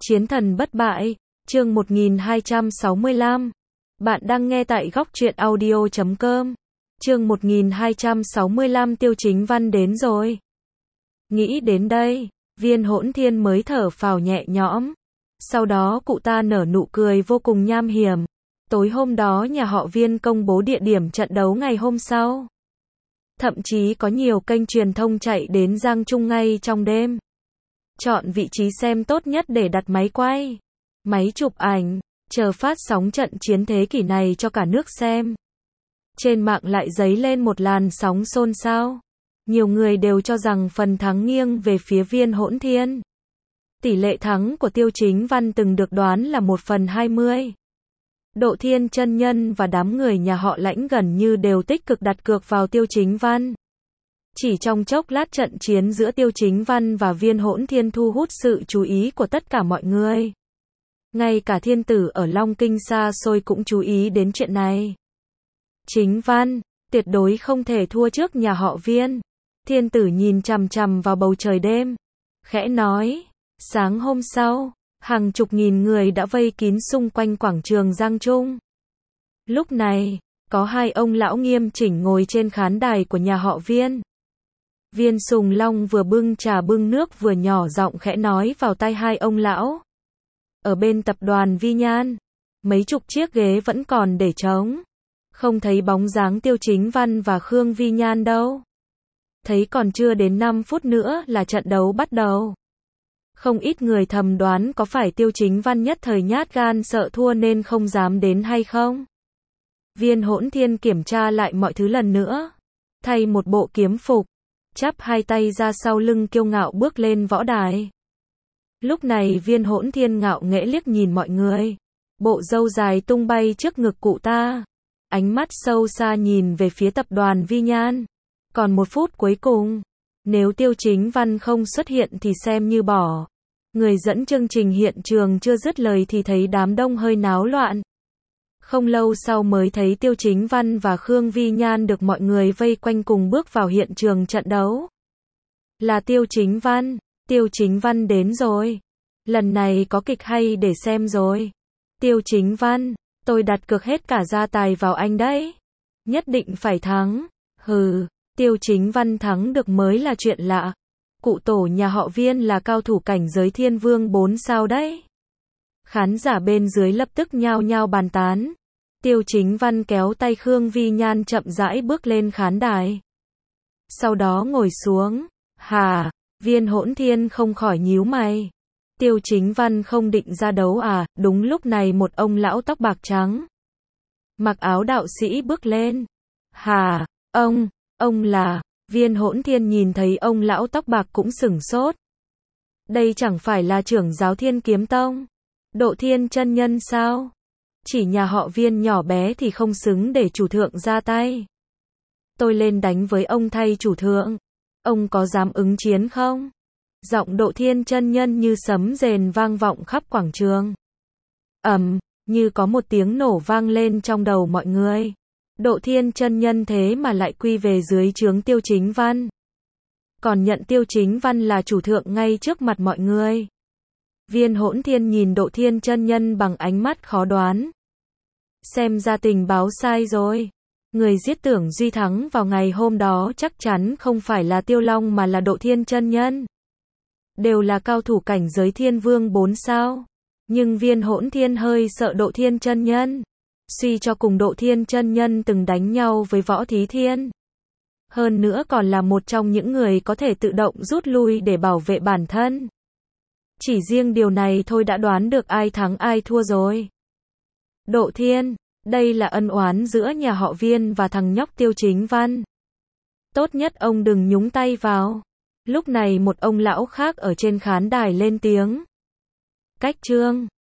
Chiến thần bất bại, chương 1265. Bạn đang nghe tại góc truyện audio.com. Chương 1265 Tiêu Chính Văn đến rồi. Nghĩ đến đây, Viên Hỗn Thiên mới thở phào nhẹ nhõm. Sau đó cụ ta nở nụ cười vô cùng nham hiểm. Tối hôm đó nhà họ Viên công bố địa điểm trận đấu ngày hôm sau. Thậm chí có nhiều kênh truyền thông chạy đến Giang Trung ngay trong đêm. Chọn vị trí xem tốt nhất để đặt máy quay, máy chụp ảnh, chờ phát sóng trận chiến thế kỷ này cho cả nước xem. Trên mạng lại dấy lên một làn sóng xôn xao. Nhiều người đều cho rằng phần thắng nghiêng về phía Viên Hỗn Thiên. Tỷ lệ thắng của Tiêu Chính Văn từng được đoán là 1/20. Độ Thiên chân nhân và đám người nhà họ Lãnh gần như đều tích cực đặt cược vào Tiêu Chính Văn. Chỉ trong chốc lát trận chiến giữa Tiêu Chính Văn và Viên Hỗn Thiên thu hút sự chú ý của tất cả mọi người. Ngay cả thiên tử ở Long Kinh xa xôi cũng chú ý đến chuyện này. Chính Văn, tuyệt đối không thể thua trước nhà họ Viên. Thiên tử nhìn chằm chằm vào bầu trời đêm, khẽ nói. Sáng hôm sau, hàng chục nghìn người đã vây kín xung quanh quảng trường Giang Trung. Lúc này, có hai ông lão nghiêm chỉnh ngồi trên khán đài của nhà họ Viên. Viên Sùng Long vừa bưng trà bưng nước vừa nhỏ giọng khẽ nói vào tai hai ông lão. Ở bên tập đoàn Vi Nhan, mấy chục chiếc ghế vẫn còn để trống. Không thấy bóng dáng Tiêu Chính Văn và Khương Vi Nhan đâu. Thấy còn chưa đến 5 phút nữa là trận đấu bắt đầu. Không ít người thầm đoán có phải Tiêu Chính Văn nhất thời nhát gan sợ thua nên không dám đến hay không. Viên Hỗn Thiên kiểm tra lại mọi thứ lần nữa. Thay một bộ kiếm phục, chắp hai tay ra sau lưng kiêu ngạo bước lên võ đài. Lúc này Viên Hỗn Thiên ngạo nghễ liếc nhìn mọi người. Bộ râu dài tung bay trước ngực cụ ta. Ánh mắt sâu xa nhìn về phía tập đoàn Vi Nhan. Còn 1 phút cuối cùng. Nếu Tiêu Chính Văn không xuất hiện thì xem như bỏ. Người dẫn chương trình hiện trường chưa dứt lời thì thấy đám đông hơi náo loạn. Không lâu sau mới thấy Tiêu Chính Văn và Khương Vi Nhan được mọi người vây quanh cùng bước vào hiện trường trận đấu. Là Tiêu Chính Văn đến rồi. Lần này có kịch hay để xem rồi. Tiêu Chính Văn, tôi đặt cược hết cả gia tài vào anh đấy. Nhất định phải thắng. Hừ, Tiêu Chính Văn thắng được mới là chuyện lạ. Cụ tổ nhà họ Viên là cao thủ cảnh giới Thiên Vương 4 sao đấy. Khán giả bên dưới lập tức nhao nhao bàn tán. Tiêu Chính Văn kéo tay Khương Vi Nhan chậm rãi bước lên khán đài. Sau đó ngồi xuống. Hả? Viên Hỗn Thiên không khỏi nhíu mày. Tiêu Chính Văn không định ra đấu à? Đúng lúc này một ông lão tóc bạc trắng, mặc áo đạo sĩ bước lên. Hả? Ông là... Viên Hỗn Thiên nhìn thấy ông lão tóc bạc cũng sửng sốt. Đây chẳng phải là trưởng giáo Thiên Kiếm Tông, Độ Thiên chân nhân sao? Chỉ nhà họ Viên nhỏ bé thì không xứng để chủ thượng ra tay. Tôi lên đánh với ông thay chủ thượng. Ông có dám ứng chiến không? Giọng Độ Thiên chân nhân như sấm rền vang vọng khắp quảng trường. Như có một tiếng nổ vang lên trong đầu mọi người. Độ Thiên chân nhân thế mà lại quy về dưới trướng Tiêu Chính Văn. Còn nhận Tiêu Chính Văn là chủ thượng ngay trước mặt mọi người. Viên Hỗn Thiên nhìn Độ Thiên chân nhân bằng ánh mắt khó đoán. Xem ra tình báo sai rồi. Người giết Tưởng Duy thắng vào ngày hôm đó chắc chắn không phải là Tiêu Long mà là Độ Thiên chân nhân. Đều là cao thủ cảnh giới Thiên Vương 4 sao. Nhưng Viên Hỗn Thiên hơi sợ Độ Thiên chân nhân. Suy cho cùng Độ Thiên chân nhân từng đánh nhau với Võ Thí Thiên. Hơn nữa còn là một trong những người có thể tự động rút lui để bảo vệ bản thân. Chỉ riêng điều này thôi đã đoán được ai thắng ai thua rồi. Độ Thiên, đây là ân oán giữa nhà họ Viên và thằng nhóc Tiêu Chính Văn. Tốt nhất ông đừng nhúng tay vào. Lúc này một ông lão khác ở trên khán đài lên tiếng. Cách trương,